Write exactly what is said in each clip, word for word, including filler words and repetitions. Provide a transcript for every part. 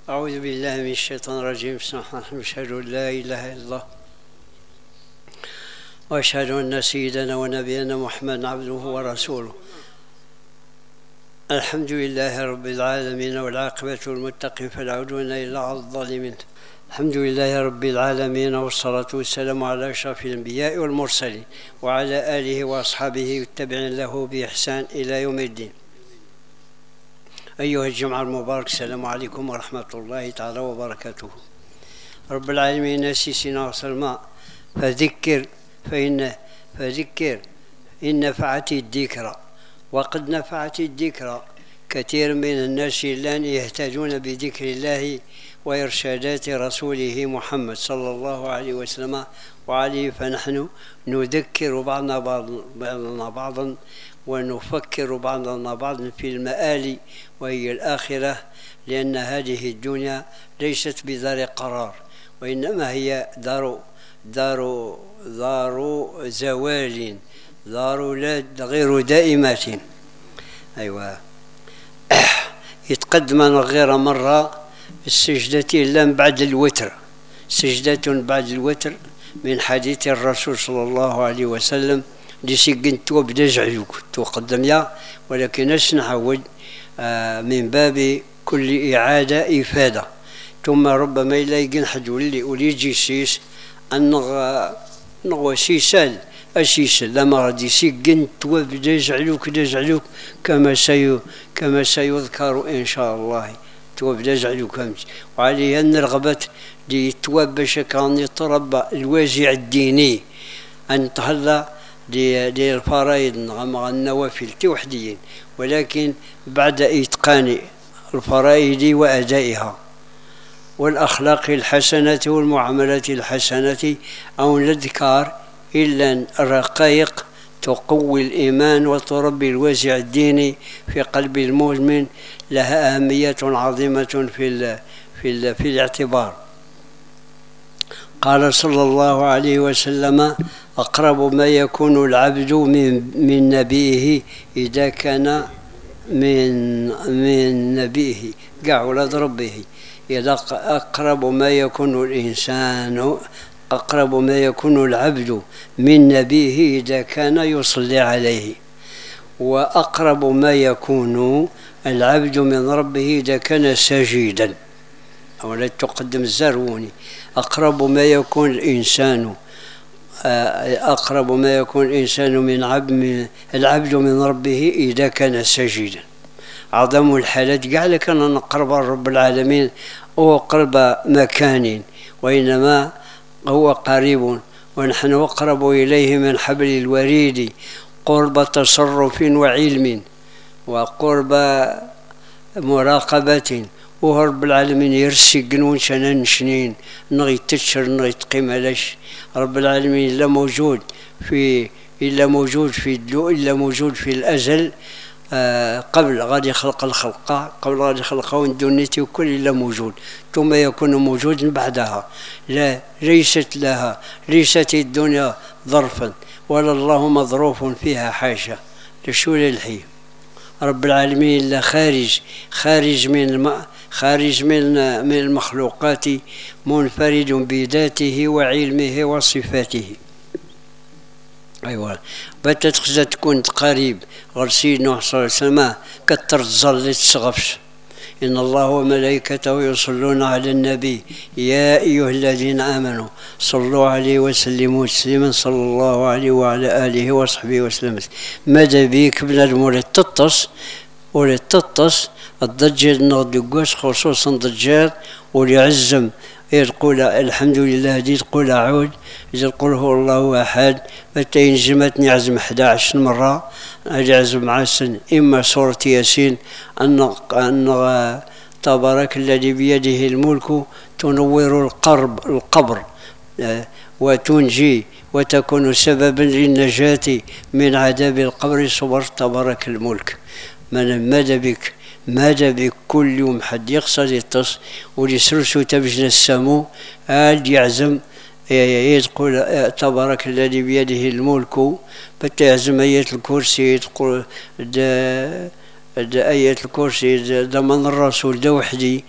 أعوذ بالله من الشيطان الرجيم. بسم الله الرحمن الرحيم. أشهد أن لا إله إلا الله وأشهد أن سيدنا ونبينا محمد عبده ورسوله. الحمد لله رب العالمين والعاقبة للمتقين فلا عدوان إلا على الظالمين. الحمد لله رب العالمين والصلاة والسلام على أشرف الأنبياء والمرسلين وعلى آله وأصحابه والتابعين له بإحسان إلى يوم الدين. أيها الجمعة المبارك، السلام عليكم ورحمة الله تعالى وبركاته. رب العالمين نسيسنا وسلم فذكر فإن فذكر إن نفعت الذكرى، وقد نفعت الذكرى. كثير من الناس الآن يهتدون بذكر الله وإرشادات رسوله محمد صلى الله عليه وسلم وعليه، فنحن نذكر بعضنا بعضنا بعضا ونفكر بعضنا بعضا في المآل وهي الآخرة، لأن هذه الدنيا ليست بدار قرار، وإنما هي دار دار دار زوال، دار لا غير دائمات. أيوة. يتقدم غير مرة السجدة إلا بعد الوتر، سجدة بعد الوتر من حديث الرسول صلى الله عليه وسلم لسجن توبدا جعلوك تقدم يا، ولكن اش نعود آه من باب كل إعادة إفادة. ثم ربما إلا يجن حد ولي ولي جيسيس أن نغوى سيسال أسيسال لما غادي سجن توبدا جعلوك جعلوك كما سي كما سيذكر إن شاء الله. توبدا جعلوك همش، وعليه أن الرغبة لتواب باش كان يتربى الوازع الديني أن تهلا للفرائض مع النوافل توحديين، ولكن بعد إتقان الفرائض وأدائها والأخلاق الحسنة والمعاملات الحسنة أو الأذكار، إلا الرقائق تقوي الإيمان وتربي الوازع الديني في قلب المؤمن، لها أهمية عظيمة في ال في ال في الاعتبار. قال صلى الله عليه وسلم: أقرب ما يكون العبد من من نبيه إذا كان من من نبيه قاع ولد ربه. إذا أقرب ما يكون الإنسان أقرب ما يكون العبد من نبيه إذا كان يصلي عليه، وأقرب ما يكون العبد من ربه إذا كان ساجدا. أولا تقدم الزروني. أقرب ما يكون الإنسان أقرب ما يكون الإنسان من عبد من العبد من ربه إذا كان ساجدا. أعظم الحالات قال لك أن نقرب رب العالمين هو قرب مكان، وإنما هو قريب، ونحن أقرب إليه من حبل الوريد، قرب تصرف وعلم وقرب مراقبة. ورب العالمين يرسي قنون شنان شنين نغي تشر نغي تقيم علاش. رب العالمين إلا موجود في إلا موجود في الدو إلا موجود في الأزل، آه قبل غادي يخلق الخلقة، قبل غادي يخلقه دونيتي وكل إلا موجود، ثم يكون موجود بعدها. لا ليست لها ليست الدنيا ظرفا ولا الله مظروف فيها، حاشا لشو للحي. رب العالمين إلا خارج خارج من الماء خارج من من المخلوقات، منفرد بذاته وعلمه وصفاته. أيوة. بتتخزى تكون قريب غير سيدنا صلى الله عليه وسلم كتر الظل تسغفش. إن الله وملائكته يصلون على النبي يا أيها الذين آمنوا صلوا عليه وسلموا تسليما صلى الله عليه وعلى آله وصحبه وسلم. ماذا بيك بنادم ولا تطس ولا تطس الضجال نغدقوش، خصوصا الضجال وليعزم يقول الحمد لله دي تقول أعود، يقول هو الله أحد، متى ينجمتني عزم أحد عشر مرة أجعزم عسن. إما سورة ياسين أن أن تبارك الذي بيده الملك تنور القرب القبر وتنجي وتكون سببا للنجاة من عذاب القبر، صبر تبارك الملك. من ماذا بك ماذا بك كل يوم حد يقصد يتص وليسرسو تبجن السمو آل يعزم يقول تبارك الذي بيده الملك، بتعزم آية الكرسي تقول آية الكرسي ضمن الرسول ده وحدي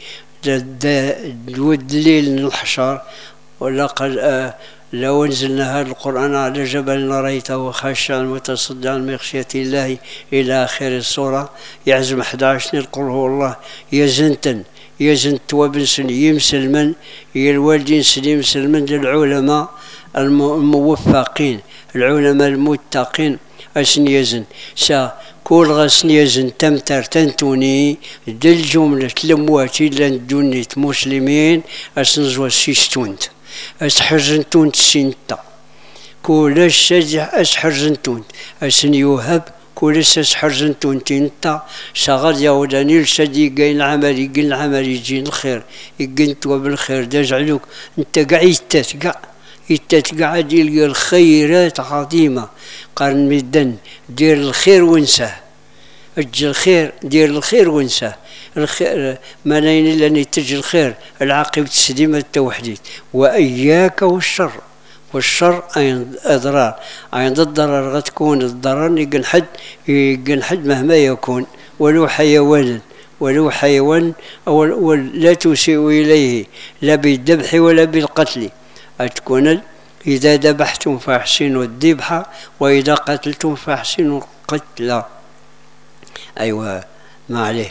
والدليل الحشر. ولقد آه لو أنزلنا هذا القرآن على جبل لرأيته خاشعا متصدعا من خشية الله إلى آخر السورة. يعزم أحد عشر قل هو الله يزنتن يزنت وبن سن يمسلمن الوالدين سليم سلمن للعلماء الموفقين العلماء المتقين أسن يزن سا كل غسن يزن تمتر تنتوني دل جملة لمواتي لن دونيت مسلمين أسن زوا سيستونت أسحرزنتون سنتا كلش سجح أسحرزنتون أسن يوهب كلش أسحرزنتون تنتا شغل يوداني الشدي قين العمل يقين العمل يجين الخير يقين توب الخير دجعلوك انت قاعد تتقع يتتقع يلقى الخيرات عظيمة قرن مدن دير الخير وانساه اجل الخير دير الخير وانساه الخير ما نين الا ان تجي الخير العاقبة السليمة التوحيد واياك والشر والشر اين اضرار اين الضرر غتكون الضرر يقن حد يقن حد مهما يكون ولو حيوانا ولو حيوان أو لا تسيء اليه لا بالذبح ولا بالقتل أتكون إذا ذبحتم فأحسنوا الذبح وإذا قتلتم فأحسنوا القتل. أيوة ما عليه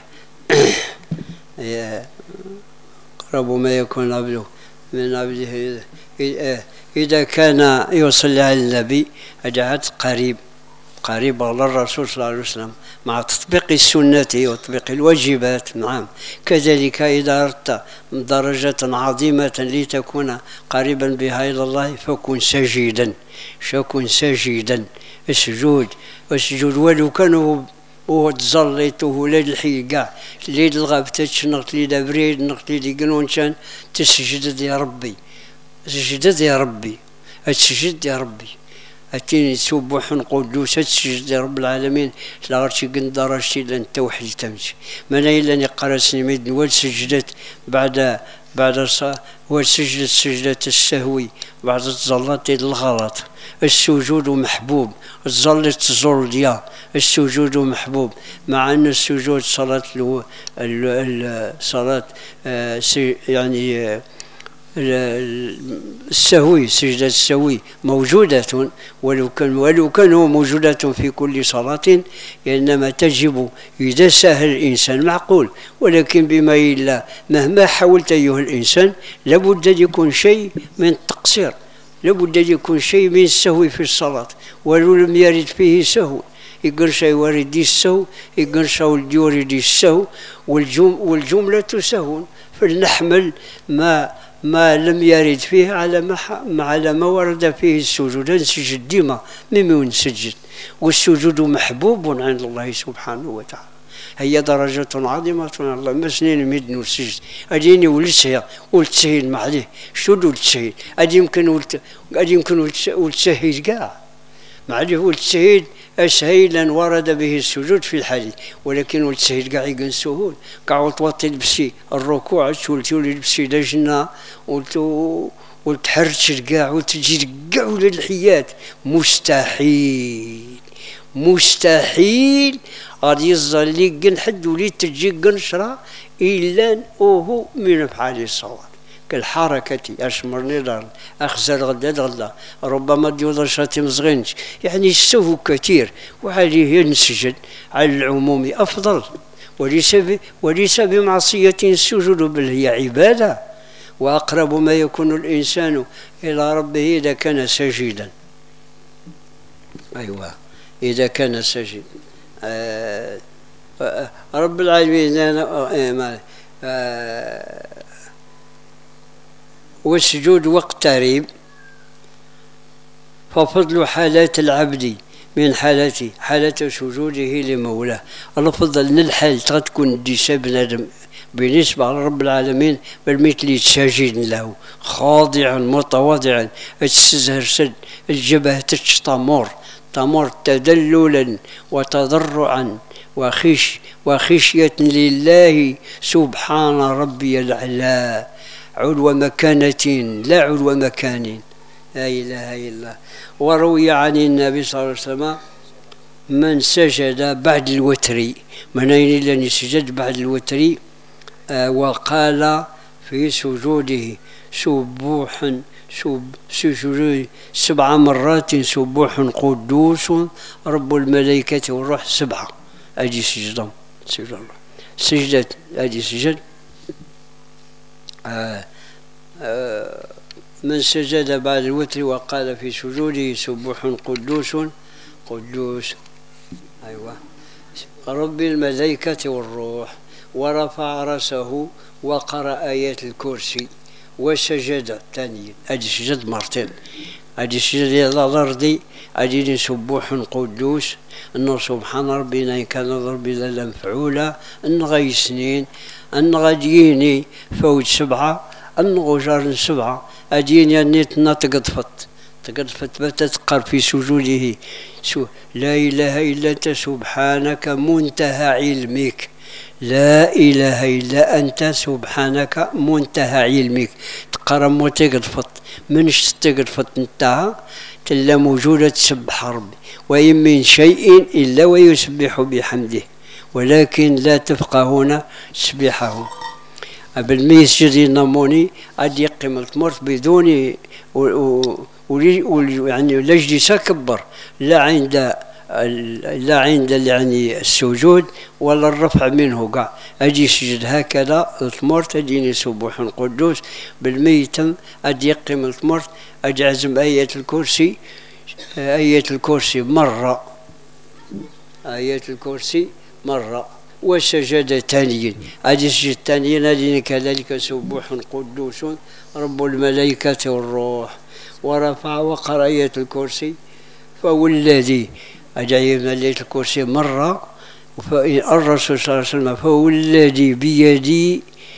قرب ما يكون عبده من عبده إذا كان يصلي على النبي أجعت قريب قريب على الرسول صلى الله عليه وسلم مع تطبيق السنة وتطبيق الواجبات. نعم كذلك إذا أردت درجة عظيمة لتكون قريبا بها إلى الله فكن سجيدا شكن سجيدا السجود السجود ولو كانوا وتزليته ليل الحي كاع ليل الغاب تشنقت لي بريد نقت لي قنون كان تسجد يا ربي تسجد يا ربي تسجد يا ربي أتيني سبوح قدوس تسجد يا رب العالمين لا غرشي قندرشتي لن توحيد تمشي من إلا نقرأ سنميد والسجدت بعد بعد الصلاة والسجدة سجدة السهوي بعد الزلات الغلط السجود محبوب الزلت الزلديا السجود محبوب مع أن السجود صلاة الصلاة يعني السهوي سجدة السهوي موجودة ولو كان ولو كانوا موجودة في كل صلاة إنما تجب إذا سهل الإنسان معقول ولكن بما إلا مهما حاولت أيها الإنسان لابد أن يكون شيء من التقصير لابد أن يكون شيء من السهو في الصلاة ولو لم يرد فيه سهو يقول شيء ورد السهو يقول شيء يورد السهو والجم والجملة سهو فلنحمل ما ما لم يرد فيه على ما على ما ورد فيه السجود نسجد ديما مما نسجد والسجود محبوب عند الله سبحانه وتعالى هي درجة عظيمة عند الله ما سنين مدن والسجد أديني ولتسهيل ولتسهيل ما عليه شو ولتسهيل أدي يمكن ولت أدي يمكن ولتسهيل كاع ما عليه ولتسهيل أسهيلا ورد به السجود في الحديث ولكن ولتسهيل كاع يقن سهول كاع وتوطي لبسي الركوع تولتي لبسي لجنة ولتحرش كاع وتجي كاع للحيات مستحيل مستحيل غادي يظل لي قن حد ولي تجي قنشرة إلا وهو من أفعال الصلاة كالحركة أشمرني الأرض أخزر غدا غدا ربما ديوضر شاتي مزغنج يعني السهو كثير وعليه نسجد على العموم أفضل وليس وليس بمعصية السجود بل هي عبادة وأقرب ما يكون الإنسان إلى ربه إذا كان ساجدا. أيوة إذا كان ساجدا آه رب العالمين أنا آه والسجود واقترب ففضل حالات العبد من حالته حالة سجوده لمولاه الأفضل من الحال تكون ديسا بنادم بالنسبة لرب العالمين بل مثل ساجد له خاضعا متواضعا السزهر سد الجبهة تشطمر تمر تدللا وتضرعا وخش وخشية لله سبحان ربي الأعلى علو مكانة لا علو مكان لا إله إلا الله. وروي عن النبي صلى الله عليه وسلم من سجد بعد الوتر من أين لن يسجد بعد الوتر آه وقال في سجوده سبوحا سجوده سبع مرات سبوح قدوس رب الملائكة والروح سبعة. أجي سجدة سجدة سجدة أجي سجد. آه آه من سجد بعد الوتر وقال في سجوده سبوح قدوس قدوس أيوة رب الملائكة والروح ورفع رأسه وقرأ آيات الكرسي وسجد ثانيا. أدي سجد مرتين. أدي سجد إلى الأرض أدي سبوح قدوس أنه سبحان ربنا إن كان ربنا لمفعولا أن غي سنين أن غديني فوت سبعة أن غجار سبعة أديني أنيتنا تقدفت تقدفت بتتقر في سجوده لا إله إلا أنت سبحانك منتهى علمك لا إله إلا أنت سبحانك منتهى علمك تقرم وتقدفت منش تقدفت انتهى تلا موجودة تسبح ربي وإن من شيء إلا ويسبح بحمده ولكن لا تفقهون تسبيحه. قبل ما يسجد النموني أدي يقيم التمرت بدون يعني لا جلس كبر لا عند لا عند يعني السجود ولا الرفع منه قاع أجي سجد هكذا التمرت أديني سبوح قدوس بالميتم أدي يقيم التمرت أجي أعزم آية الكرسي آية الكرسي مرة آية الكرسي مرة وسجد ثانيا أدي سجد ثانيا أديني كذلك سبوح قدوس رب الملائكة والروح ورفع وقرأ آية الكرسي فوالذي أجعي مليت الكرسي مرة الرسول صلى الله عليه وسلم فوالذي بيدي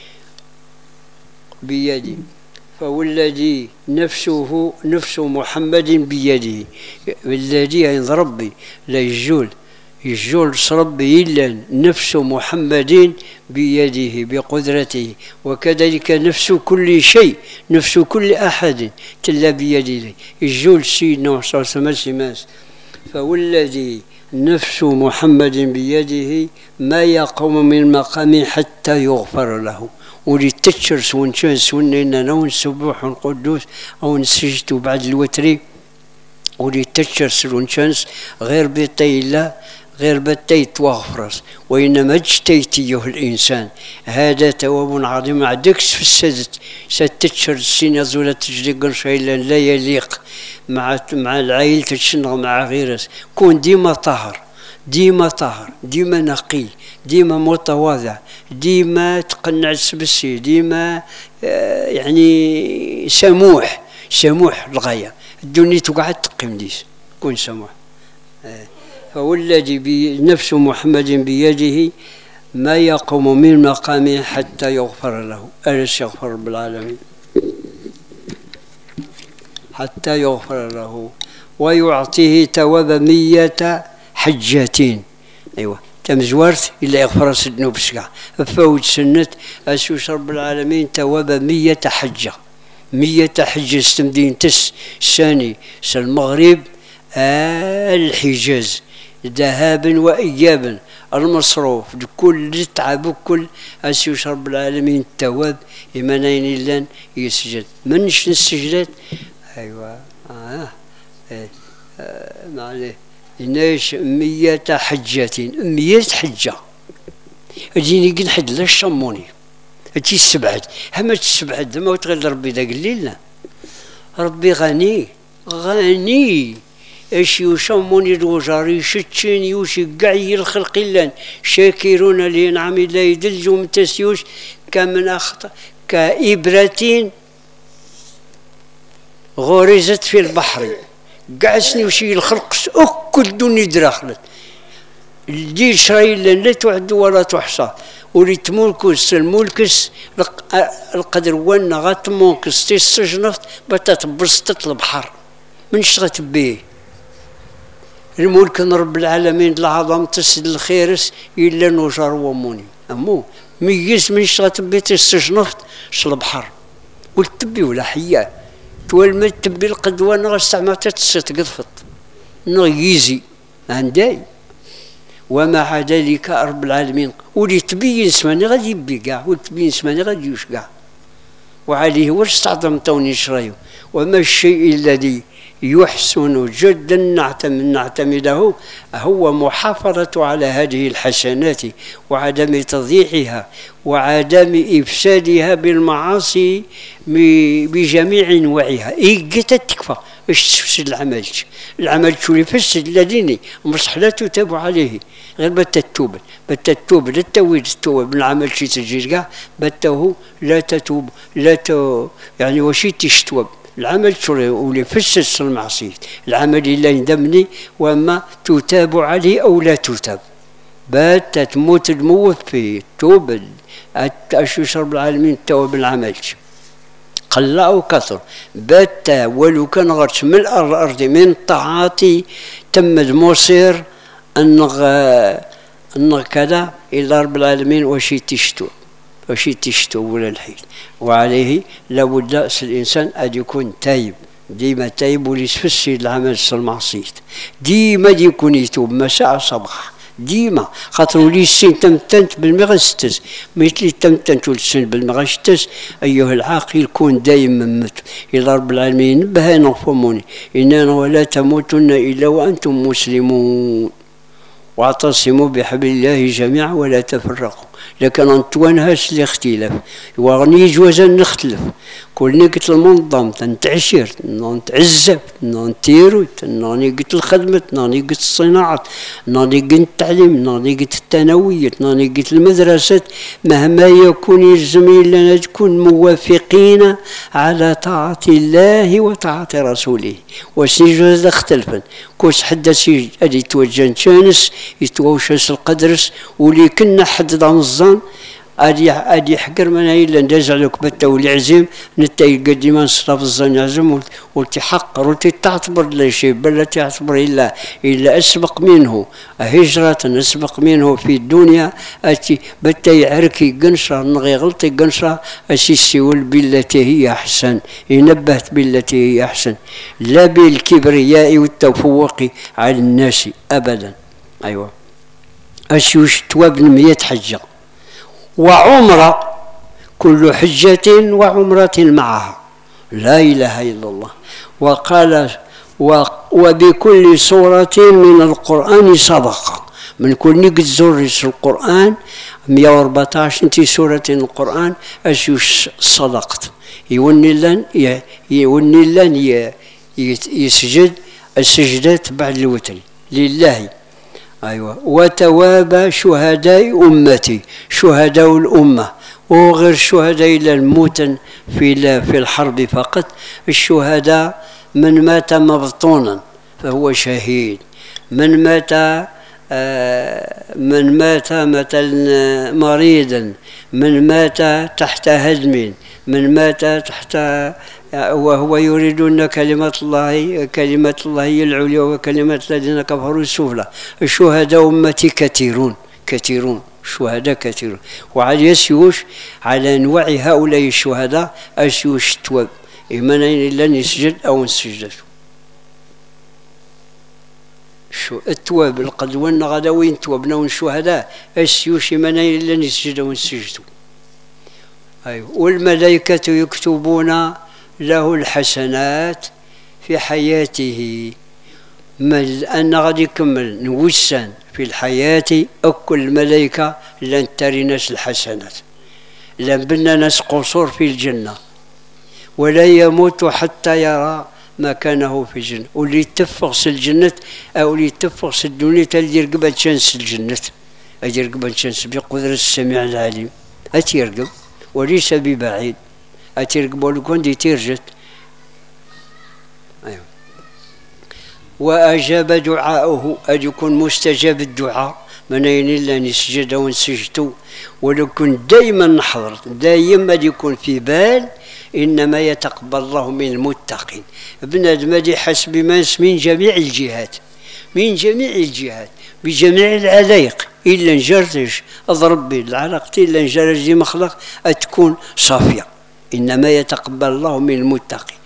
بيدي فوالذي نفسه نفس محمد بيده الذي عند ربي لا يجول يجول ربي إلا نفس محمد بيده بقدرته وكذلك نفس كل شيء نفس كل أحد تلا بيده يجول سيدنا صلى الله عليه وسلم فوالذي نفس محمد بيده ما يقوم من مقام حتى يغفر له ولتتشر سون شان سون إننا ونسبوح قدوس أو نسجد بعد الوتر ولتتشر سون شانس غير بيطي الله غير بتي توغفرس وإنما اجتيتيه الإنسان هذا تواب عظيم عدكس في السدت ستتشر السنة زولة تجري شيئا لا يليق مع مع العائلة تشنغ مع غيرس كون ديما طهر ديما طهر ديما نقي ديما متواضع ديما تقنع السبسي ديما آه يعني سموح سموح للغاية الدنيا تقعد تقيم ديس كون سموح آه فوالذي بنفس محمد بيده ما يقوم من مقامه حتى يغفر له أليس يغفر رب العالمين حتى يغفر له ويعطيه تواب مية حجتين أيوة تمزورت إلا يغفر الذنوب سكع فوت سنة أسوس رب العالمين تواب مية حجة مية حجة استمدين تس ساني سالمغرب الحجاز ذهابا وإيابا المصروف كل تعب كل أسيوس رب العالمين التواب إيمانين لان يسجد منش السجدات أيوة آه إيه آه معليه إناش مية حجة مية حجة أجيني قد حد لا الشموني أجي السبعد هما السبعد ما تغير ربي ذا قليلنا ربي غني غني اش يسمون الوجاري شتشين يوشي قعي الخلق لان شاكرون لنعم الله يدلجوا متسيوش كمن أخطأ كإبرة غرزت في البحر قعسني وشي الخلق أكل دوني دراخلت الدير شرايل لا تعد ولا تحصى وريت مولكس المولكس القدر وانا غات مونكس تيسجنفت بتتبسطت البحر من شغت بيه الملك رب العالمين العظم تسد الخيرس إلا نجار وموني أمو ميز من شغت بيت السجنفت شل البحر قلت تبي ولا حياه تولمت تبي القدوة نغ استعملت تسد قذفت نغيزي عندي ومع ذلك رب العالمين ولي تبين سماني غادي يبي كاع ولي تبين سماني غادي يوش كاع وعليه واستعظم توني شرايو. وما الشيء الذي يحسن جدا نعتمده هو محافظة على هذه الحسنات وعدم تضييعها وعدم إفسادها بالمعاصي بجميع أنواعها. إيه تكفى اش تفسد العمل؟ العمل شو اللي فسد الذين مصح لا تتاب عليه غير بتا التوبة بتا التوبة لا تتويد التوبة من العمل شي تجي كاع بته لا تتوب لا ت... يعني وشي تشتوب العمل واللي فسد المعصية العمل اللي يندمني وما تتاب عليه أو لا تتاب بات تموت الموت في التوبة أشو رب العالمين التوبة بالعمل قل أو كثر بات ولو كان غرش من الأرض من طاعاتي تم المصير أن أن كذا إلا رب العالمين وشي تشتو وشي تشتو ولا الحين. وعليه لابد الإنسان أن يكون تايب ديما تايب وليسفسي العمل المعصية ديما يكون يتوب مساء صباح ديما خاطر ولي السن تمتنت بالمغستس مثل تمتنت السن بالمغستس. أيها العاقل كون دائما مت إلى رب العالمين نبه نفهموني إننا ولا تموتن إلا وأنتم مسلمون واعتصموا بحبل الله جميعا ولا تفرقوا. لكن أنتوان هاش الاختلاف وغني جوزا نختلف كلني قلت المنظم تنتعشر نتعزف نتيرو ناني قلت الخدمة ناني قلت الصناعة ناني قلت التعليم ناني قلت الثانوية ناني قلت المدرسة مهما يكون يلزم لنا تكون موافقين على طاعة الله وطاعة رسوله. وسنجوز اختلفا كوش حدث أدي توجه شانس يتوشس القدرس ولي كنا حد ضمزان أدي أدي حقر من هاي اللي ندز عليك بتا والعزيم نتاي قديما نصرف الظن يعزم والتحقر والتعتبر لا شيء بل لا تعتبر إلا إلا أسبق منه هجرة أسبق منه في الدنيا أتي بتا يعركي قنشرة نغي غلطي قنشرة أسيسي بالتي هي أحسن ينبهت بالتي هي أحسن لا بالكبرياء والتفوق على الناس أبدا. أيوة أشوش توابن مية حجة وعمرة كل حجة وعمرة معها لا إله إلا الله. وقال وبكل سورة من القرآن صدقة من كل نقد زور القرآن مئة وأربعة عشر انتي سورة القرآن أشوش صدقت يوني لن يوني لن يسجد السجدات بعد الوتر لله. أيوة وتواب شهداء أمتي شهداء الأمة وغير شهداء إلا الموتى في في الحرب فقط. الشهداء من مات مبطونا فهو شهيد من مات من مات مثلا مريضا من مات تحت هدم من مات تحت وهو يريد أن كلمة الله كلمة الله هي العليا وكلمة الذين كفروا السفلى. الشهداء أمتي كثيرون كثيرون شهداء كثيرون. وعلى يسيوش على أنواع هؤلاء الشهداء أسيوش تواب إما إلا نسجد أو نسجد شو التواب القدوان غدا وين توابنا والشهداء أسيوش إما إلا نسجد أو نسجد. أيوة والملائكة يكتبون له الحسنات في حياته أن غادي يكمل نوسان في الحياة أكل الملائكة لن تري ناس الحسنات لن بنا ناس قصور في الجنة ولا يموت حتى يرى مكانه في الجنة. واللي يتفقس الجنة أو اللي يتفقس الدنيا تلدي رقبة شانس الجنة أجي رقبة شانس بقدرة السميع العليم أتيرقب وليس ببعيد أتيرقب ولكون دي تيرجت. أيوة. وأجاب دعاءه أن يكون مستجاب الدعاء من أين إلا نسجد ونسجدوا ولكن دائما نحضر دائما يكون في بال إنما يتقبل الله من المتقين. ابن آدم حسب ما من جميع الجهات من جميع الجهات بجميع العلايق إلا نجرتش أضرب به العلاقة إلا نجرتش دي مخلق أتكون صافية إنما يتقبل الله من المتقين.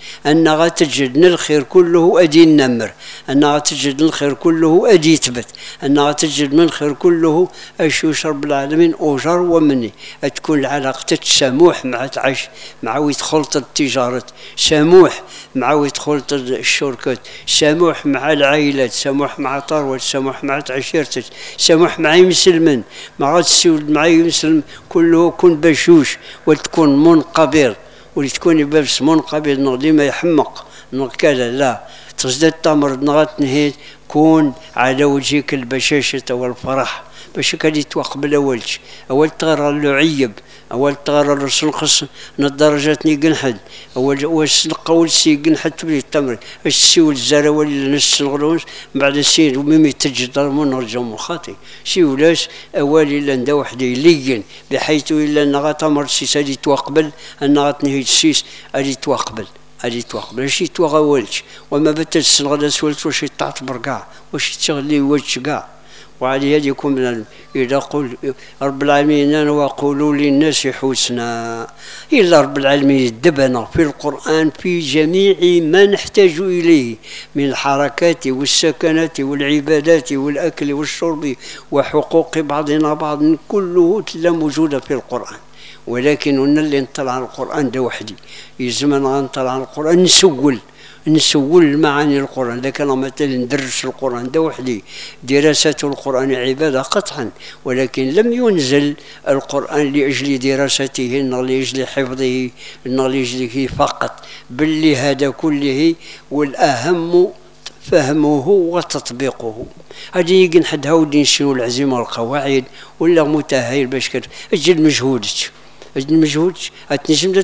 أن غتجد الخير كله أدي النمر، أن غتجد الخير كله أدي يثبت، أن غتجد من الخير كله أشوش رب العالمين أجر ومني. تكون العلاقة تسامح مع تعيش مع ويدخل التجارة، سامح مع ويدخل الشركات، سامح مع العائلات، سامح مع ثروات، سامح مع عشيرتك، سامح مع مسلمين، مع غتسول مع مسلم كله كن بشوش وتكون منقبض، ولتكون بس منقبض نغدي ما يحمق نكلا لا تزداد تمرض نغات نهيت كون على وجهك البشاشة والفرح باش كان يتوقبل أولش أول تغرى اللعيب أول تغرى الرسول خص الدرجات نيقنحد أول واش القول سي قنحد تبلي التمر السيول الزراوي اللي نص الغلوش بعد السير وميمي تجدر من رجع مخاطي سيولاش أول إلا ندا وحدي لين بحيث إلا نغا تمر سيس هادي توقبل أنغا تنهي السيس هادي توقبل هادي توقبل شي توغاولش وما بتجسن غدا سولت واش تعتبر كاع واش تشغلي وجه كاع. وعلى هذا يكون من إذا قل رب العالمين وقولوا للناس حسنا، إلا رب العالمين يدبنا في القرآن في جميع ما نحتاج إليه من الحركات والسكنات والعبادات والأكل والشرب وحقوق بعضنا بعض كله تلا موجودة في القرآن. ولكن هنا اللي نطلع على القرآن ده وحدي يزمن نطلع على القرآن نسول نسول معاني القرآن، لكن مثلا ندرس القرآن ده وحدي دراسة القرآن عبادة قطعا، ولكن لم ينزل القرآن لأجل دراسته إن لأجل حفظه إن لأجله فقط، بل لهذا كله والأهم فهمه وتطبيقه. هذه يمكن حد هاودين شنو العزيمة والقواعد ولا متهايل باش كت أجل مجهودك أجل مجهودك أتنجم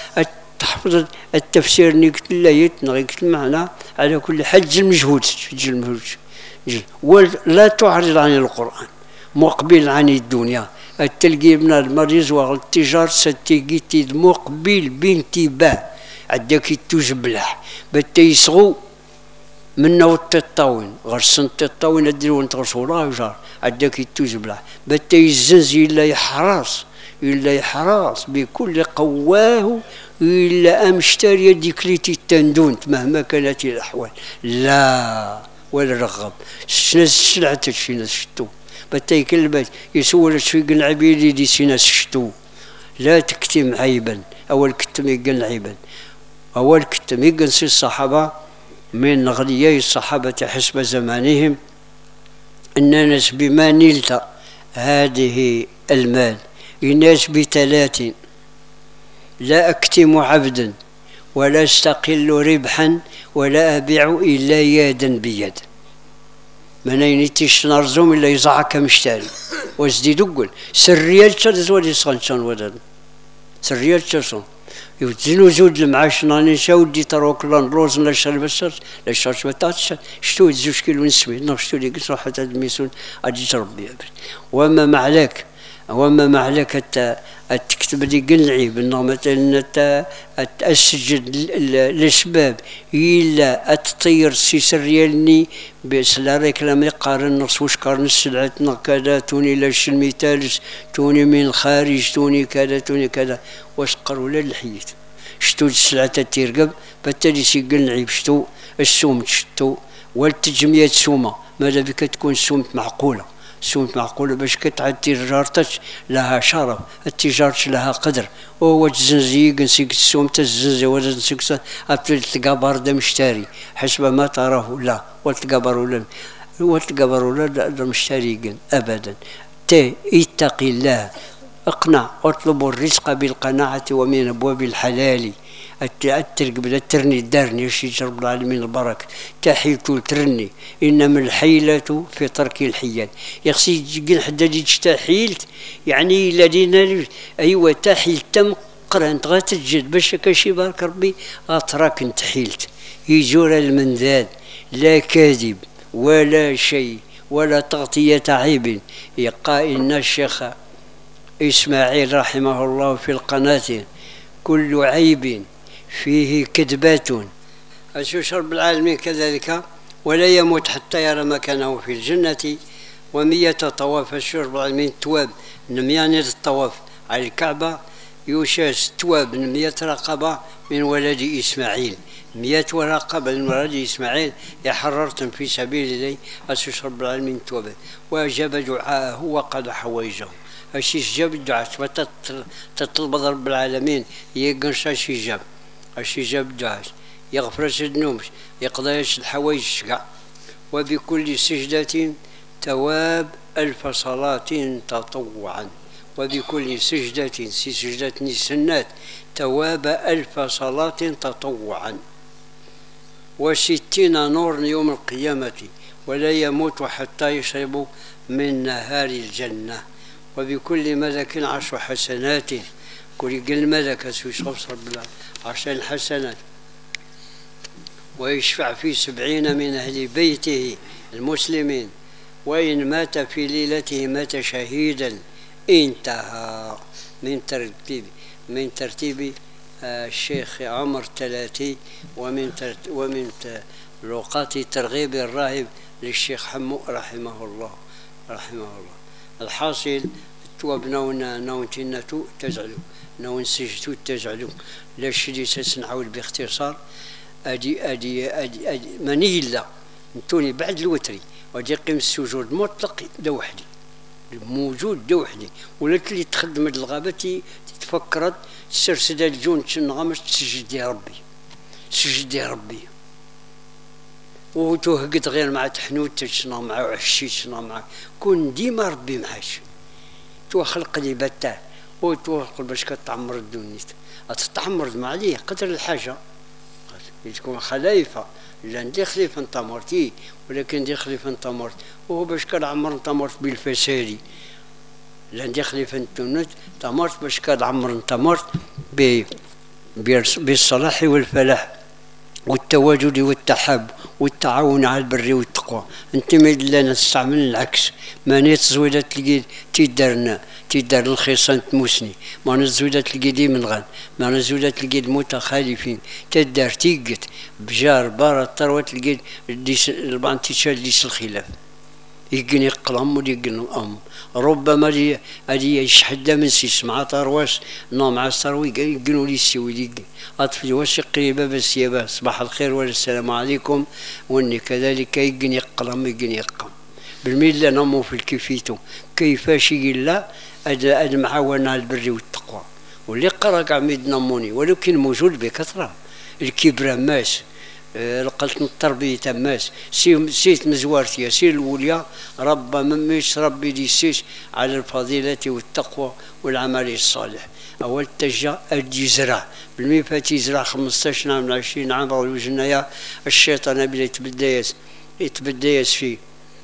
تحفظ التفسير اللي قلت له يتنغي المعنى على كل حال جل مجهودك جل مجهودك جل ولا تعرض عن القرآن مقبل عن الدنيا. التلقي ابن المريض والتجار ستيجي تيد مقبل بانتباه عداك تجبلح بتيسغو منا والتطاوين غرسن التطاوين اديرو انت غرسولا جار عداك تجبلح بتيزنز الا يحرص إلا يحرص بكل قواه إلا أمشتري ديكليتي التندون مهما كانت الأحوال لا ولا رغب سناس سلعة سناس شتو بتاي كلمة يسول شوي العبيدي دي سناس شتو لا تكتم عيبا أول كتم يقن عيبا أول كتم يقن سي الصحابة من غنياي الصحابة حسب زمانهم أن ناس بما نلت هذه المال الناس بثلاث لا أكتم عبدا ولا استقل ربحا ولا أبيع إلا يدا بيد من أين تشنرزم إلا يزعك مشتري وزدي قول سريال تشرز ولي صنشان ودن سريال تشرزم يوزنو زود المعاش ناني شاودي تروك لان روز لا شرب الشرش لا شرش بتاتش شتو زوج كيلو نسوي نشتو لي قصر حتى الميسون أجي تربي وما معلك وما معلك تكتب لي قلعيب انه مثلا تأسجد الاسباب الا اتطير سيس ريالني بس لا ريكلام يقارن نص واش قارن السلعتنا كذا توني لاش المثالس توني من الخارج توني كذا توني كذا واش قروا لا الحيت شتو السلعه تيرقب بالتالي سي قلعيب شتو السوم شتو والتجميات سومه ماذا بك تكون سومت معقوله سومت معقولة باش كتعد تجارتك لها شرف التجارة لها قدر وهو تزنزي نسيك السوم تزنزي ولا نسيك تلقى بارده مشتري حسب ما تراه لا والتقبر ولا والتقبر ولا مشتري ابدا تي اتقي الله اقنع اطلب الرزق بالقناعة ومن ابواب الحلال الترق بلا ترني دارني شي رب العالمين البركة تحيلت ترني انما الحيلة في ترك الحيل يخصي تقول حدا تحيلت يعني الذين ايوا تحيلت تم قران تغا تجد باش كشي بارك ربي غتراك انت حيلت يجور المنذاد لا كاذب ولا شيء ولا تغطية عيب يقال إن الشيخ إسماعيل رحمه الله في القناة كل عيب فيه كذبات أشوش رب العالمين كذلك ولا يموت حتى يرى مكانه في الجنة ومية طواف الشرب العالمين تواب نميانية الطواف على الكعبة يوشاس تواب نمية رقبة من ولد إسماعيل مئة ورقة بالمراد إسماعيل يحررتم في سبيل الله أسس رب العالمين توبة وأجاب دعاءه وقضى حوائجه. أشي جاب الدعاء تطلب رب العالمين يقنش أشي جاب أشي جاب الدعاء يغفر الذنوب يقضي الحوائج كاع. وبكل سجدة تواب ألف صلاة تطوعا. وبكل سجدة سي سجدة سنات تواب ألف صلاة تطوعا. وستين نور يوم القيامة ولا يموت حتى يشرب من نهار الجنة. وبكل ملك عشر حسنات كل قل ملك سيصف رب الله عشر حسنات. ويشفع في سبعين من أهل بيته المسلمين. وإن مات في ليلته مات شهيدا. انتهى من ترتيب من ترتيب الشيخ عمر الثلاثي ومن ومن لقاط ترغيب الراهب للشيخ حمو رحمه الله رحمه الله. الحاصل توابنا ونونتنتو تزعلوا نون سجتو تزعلوا لا شدي سنعاود باختصار. ادي ادي ادي, أدي مني لا نتوني بعد الوتري وجي قيم السجود مطلق دا وحدي موجود دا وحدي. ولا اللي تخدم الغابه تفكرت تسرسد الجون تنغمس تسجد يا ربي تسجد يا ربي. وتوهقت غير مع تحنوت تشنا مع وحشي تشنا مع كون ديما ربي معاش تو خلق لي بتاه وتوخل باش كتعمر الدنيا تتعمر مع ليه قدر الحاجه تكون خليفه لا ندي خليفه انت مرتي ولكن دي خليفه انت مرت وهو باش كنعمر انت مرت بالفساد لا ندي خليفه انت تمرت باش كنعمر انت مرت بالصلاح والفلاح والتواجد والتحاب والتعاون على البر والتقوى. انت ما لا نستعمل العكس ما نتزويدة تلقي تيدارنا تيدار الخصان تموسني ما نزويدة تلقي دي من غن ما نزويدة تلقي المتخالفين تدار تيقت بجار بارا الثروة تلقي البعض تيشال ديس الخلاف يقني قلم ويقني أم ربما لي هذه يشحد من سيس مع ترواس نو مع الثروة يقنوا لي السوي أطفي واش قريبة بس يابا صباح الخير والسلام عليكم. واني كذلك يقني قلم يقني قم بالميل نمو في الكيفيتو كيفاش إلا المعاونة على البر والتقوى واللي قرا عميد نموني ولكن موجود بكثرة. الكبرى ماس لقلت التربية تماس سي سيت مزوارتي سي الوليا ربما مش ربي دي سيس على الفضيلة والتقوى والعمل الصالح. أول تجا أدي زرع بالميفات يزرع خمسطاش عام عشرين عام وجنايا الشيطان بلا يتبدايس يتبدايس في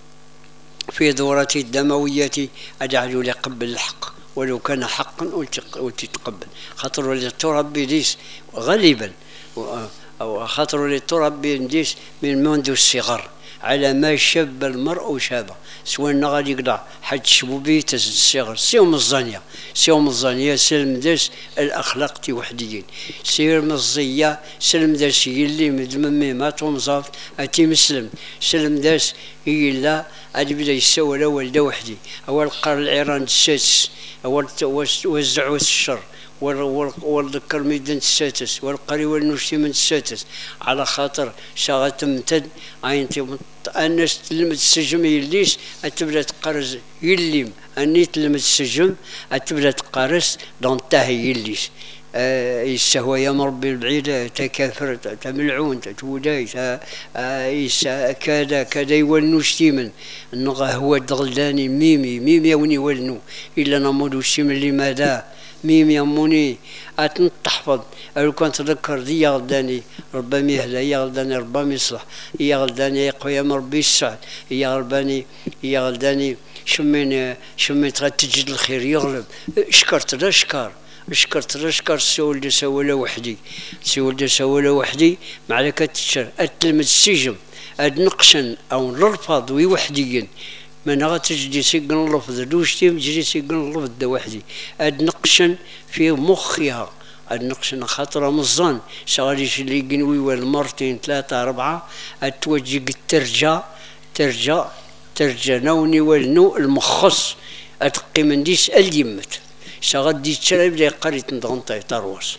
في دورتي الدموية أجعلوا يقبل الحق ولو كان حقا ولتتقبل خاطر اللي تربي ديس غالبا أو خاطر اللي تربي ديس من منذ الصغر على ما شاب المرء شابه سواء غادي يقطع حد شبوبي تزد الصغر سيوم الزانية سيوم الزانية سلم داس الأخلاق تي وحديين سير مزية سلم داس يلي مدممي مات ومزاف أتي مسلم سلم داس يلا أدي بدا يسوى الأول دا وحدي أول قار العيران السادس أول وزعوا الشر والذكر ميدان السادس والقري والنشتي من السادس على خاطر شغل تمتد عين الناس تلمت السجم يليش أتبدا تقرز يليم أني تلمت السجم أتبدا تقرز دون تاهي يليش آه يسهوى يا مربي البعيدة تكافر تملعون تتوداي آه كذا كذا يولنوشتي من النغا هو الدغلاني ميمي ميمي يوني ولنو إلا نمودو الشمل لماذا ميم يموني أتن تحفظ أو كنت تذكر دي يغلداني ربما يهدى يغلداني ربما يصلح يغلداني قيام ربي السعد يغلباني يغلداني شمين شمين تجد الخير يغلب شكرت لا شكر شكرت لا شكر سول دي سولا وحدي سول دي سولا وحدي معلك تشر أتلمت السجم أدنقشن أو نرفض ويوحديين من غتجدي سيقن اللفظ دوشتي مجري سيقن اللفظ دا وحدي اد نقشن في مخها اد نقشن خاطر مزان شغاليش اللي يقنوي والمرتين ثلاثة أربعة اد توجي ترجع ترجع ترجع نوني والنو المخص اتقي من ديس اليمت شغال دي تشرب لي قريت ندغنطي تروس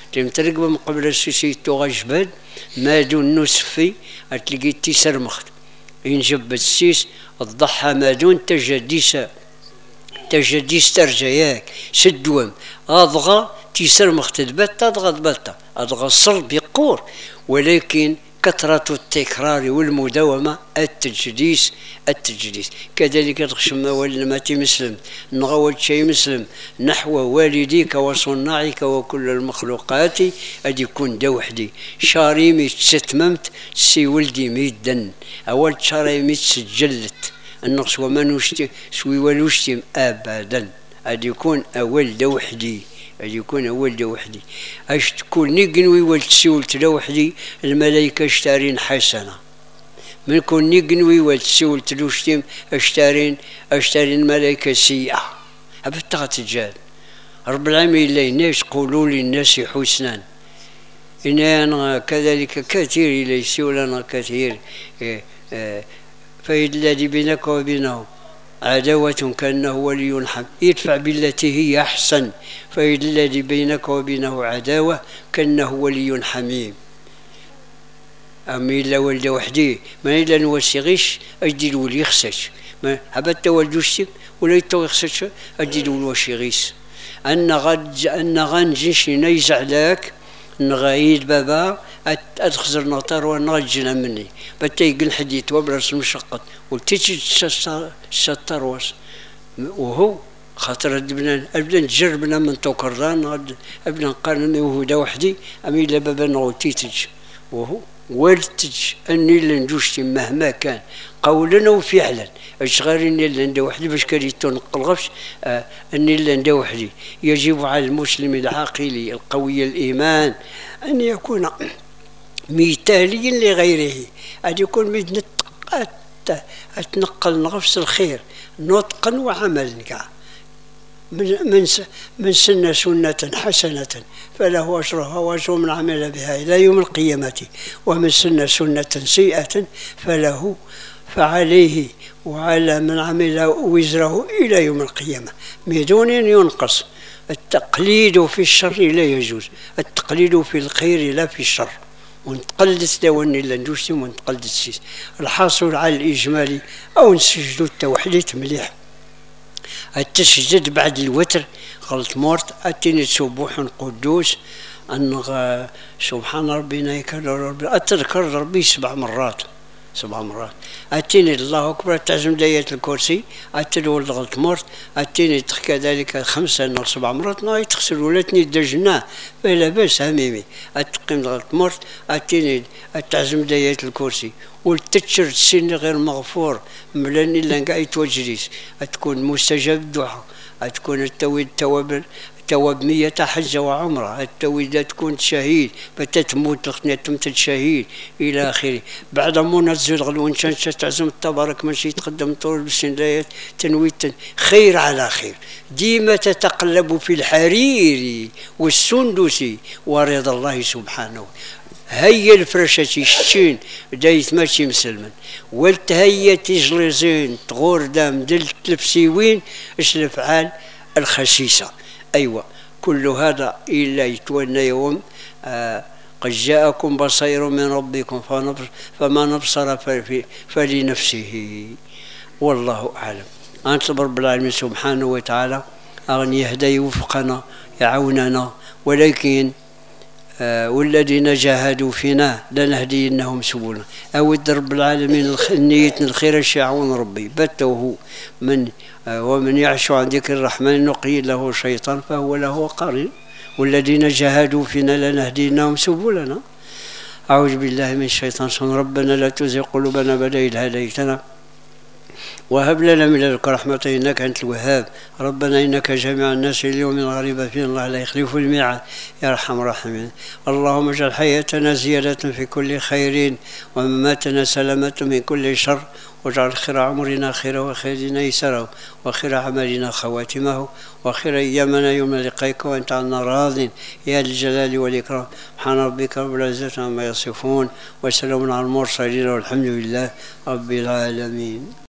تمترقب من قبل السيسي توغا جبال ما دون نسفي تلقي تيسر مخت إن جبت السيس الضحى ما دون تجديسا تجديس ترجياك سدوم أضغى تيسر مخت دبتا أضغى دبتا أضغى الصلب يقور ولكن كثرة التكرار والمداومة التجديس التجديس كذلك الخشمة والماتي مسلم نغوت شيء مسلم نحو والديك وصناعك وكل المخلوقات أدي يكون دا وحدي شاري ميت ستممت سي ولدي ميدن أول شاري ميت سجلت النقص وما نشتي سوي ولوشتم أبدا أدي يكون أول دا وحدي أن يكون أول وحدي أش تكون نقنوي والتسول تلا وحدي الملائكة اشتارين حسنة من كون نقنوي والتسول تلوشتم اشتارين اشتارين ملائكة سيئة أبتغى تجاد رب العالمين لا الناس قولوا للناس حسنا إن أنا كذلك كثير ليس لنا كثير إيه إيه فإذ الذي بينك وبينه عداوة كأنه ولي حميم يدفع بالتي هي أحسن فإذا الذي بينك وبينه عداوة كأنه ولي حميم أمي إلا ولد وحدي ما إلا نوسي غيش أجدي الولي يخسش ما هبت والدوشتك ولا يتو يخسش أجدي الولي غيس أن غد أن غنجنش نيزع لك نغايد بابا أدخزر نطار ونغجنا مني بتيق الحديث وبرس مشقط وتجي الشطروس وهو خاطر ابن ابن جربنا من توكردان ابن قارن وهو دا وحدي امي لا بابا نغوتيتج وهو والتج اني لندوشتي مهما كان قولا وفعلا اشغالني لندا وحدي باش كريتو نقلغفش آه اني لندا وحدي يجب على المسلم العاقل القوي الايمان ان يكون مثاليا لغيره ان يكون مثل تنقل نفس الخير نطقا وعملا كاع من من سن سنة حسنة فله أجرها وأجر من عمل بها إلى يوم القيامة ومن سن سنة سيئة فله فعليه وعلى من عمل وزره إلى يوم القيامة بدون أن ينقص. التقليد في الشر لا يجوز، التقليد في الخير لا في الشر. ونتقلد داوني لا ندوسم ونتقلد السيس. الحاصل على الإجمالي أو نسجدوا التوحيد مليح. التسجد بعد الوتر غلط مورت أتيني سبوح قدوس أن سبحان ربنا يكرر ربي أتذكر ربي سبع مرات سبع مرات أتيني الله أكبر تعزم داية الكرسي أتلو غلط مورت أتيني كذلك خمسة أو سبع مرات ناي تغسل ولاتني دجنا فلا بس هميمي أتقيم غلط مورت أتيني تعزم داية الكرسي والتتشر السن غير مغفور ملاني إلا قاعد توجريس تكون مستجاب الدعاء تكون التويد التواب التواب مية حجة وعمرة التويد تكون شهيد بتتموت لخنية تمثل شهيد إلى آخره. بعد ما نزل غلو إنشان تعزم تبارك ماشي يتقدم طول بالسندايات تنويت خير على خير. ديما تتقلب في الحرير والسندسي ورضا الله سبحانه. هيا الفرشة الشين دايت ماشي مسلمن والتهيا تجلزين تغور دام دل تلفسيوين اش الافعال الخسيسة. ايوه كل هذا الا يتولى يوم آه قد جاءكم بصير من ربكم فما نبصر فلنفسه والله اعلم. انت رب العالمين سبحانه وتعالى ان يهدى يوفقنا يعوننا ولكن آه والذين جاهدوا فينا لنهدينهم سبلنا. أود رب العالمين نيتنا الخير الشاعون ربي بته من آه ومن يعش عن ذكر الرحمن نقيل له شيطان فهو له قرين والذين جاهدوا فينا لنهدينهم سبلنا. أعوذ بالله من الشيطان ربنا لا تزغ قلوبنا بعد إذ هديتنا وهب لنا من لدنك رحمة إنك أنت الوهاب. ربنا إنك جامع الناس اليوم غريبا فيه الله لا يخلف الميعاد يا أرحم الراحمين. اللهم اجعل حياتنا زيادة في كل خير ومماتنا سلامة من كل شر واجعل خير عمرنا خير وخيرنا يسره وخير عملنا خواتمه وخير أيامنا يوم لقائك وأنت عنا راض يا الجلال والإكرام. سبحان ربك رب العزة عما يصفون وسلام على المرسلين والحمد لله رب العالمين.